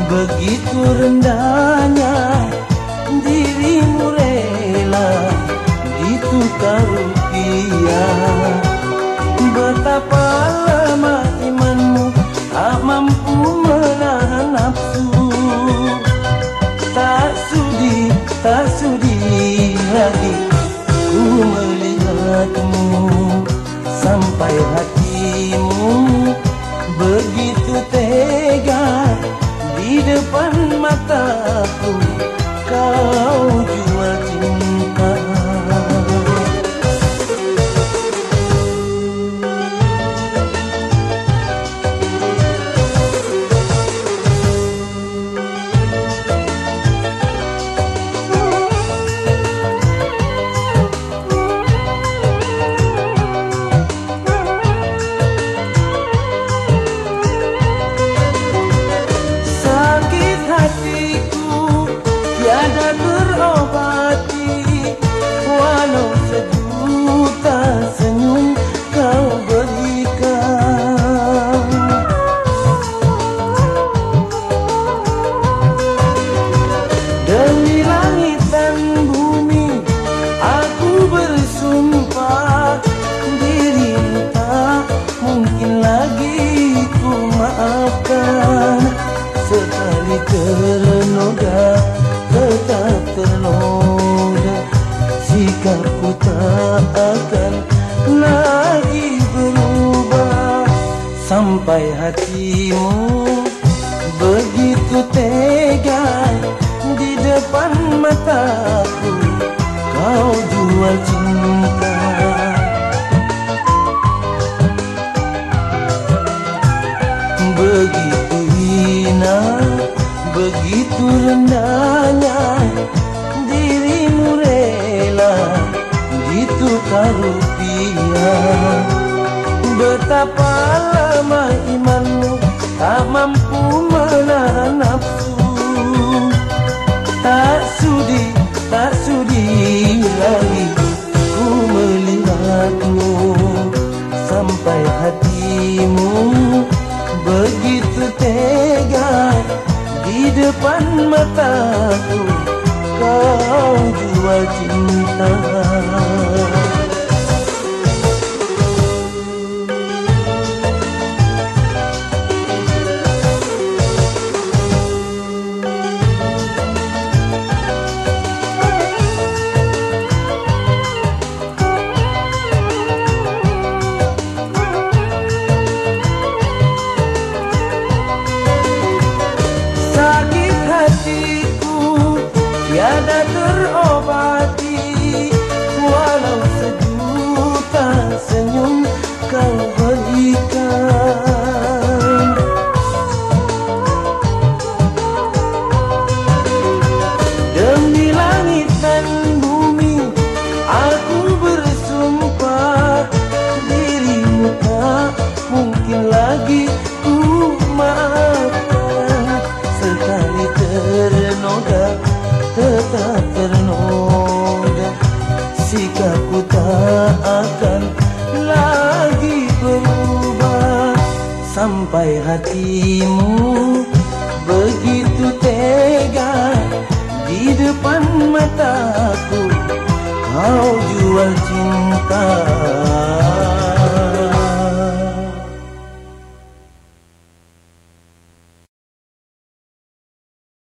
Begitu rendahnya dirimu rela ditukar rupiah. Betapa lama imanmu tak mampu menahan nafsu. Tak sudi lagi ku melihatmu, sampai hatimu begitu tega di depan mataku kau jual cinta. Tiada terobati, walau sejuta senyum kau berikan. Demi langit dan bumi aku bersumpah, dirimu tak mungkin lagi ku maafkan. Sekali ternoda tetap ternoda, sikapku tak akan lagi berubah. Sampai hatimu begitu tega di depan mataku kau jual cinta. Begitu hina, begitu rendahnya dirimu rela ditukar rupiah. Betapa lama imanmu tak mampu menahan nafsu. Tak sudi lagi ku melihatmu, sampai hatimu begitu tega di depan mataku kau jual cinta. Sakit hatiku tiada terobati, walau sejuta senyum kau berikan. Demi langit dan bumi aku bersumpah, dirimu tak mungkin lagi ku maafkan. Sekali ternoda tetap ternoda, sikapku tak akan lagi berubah. Sampai hatimu begitu tega di depan mataku kau jual cinta.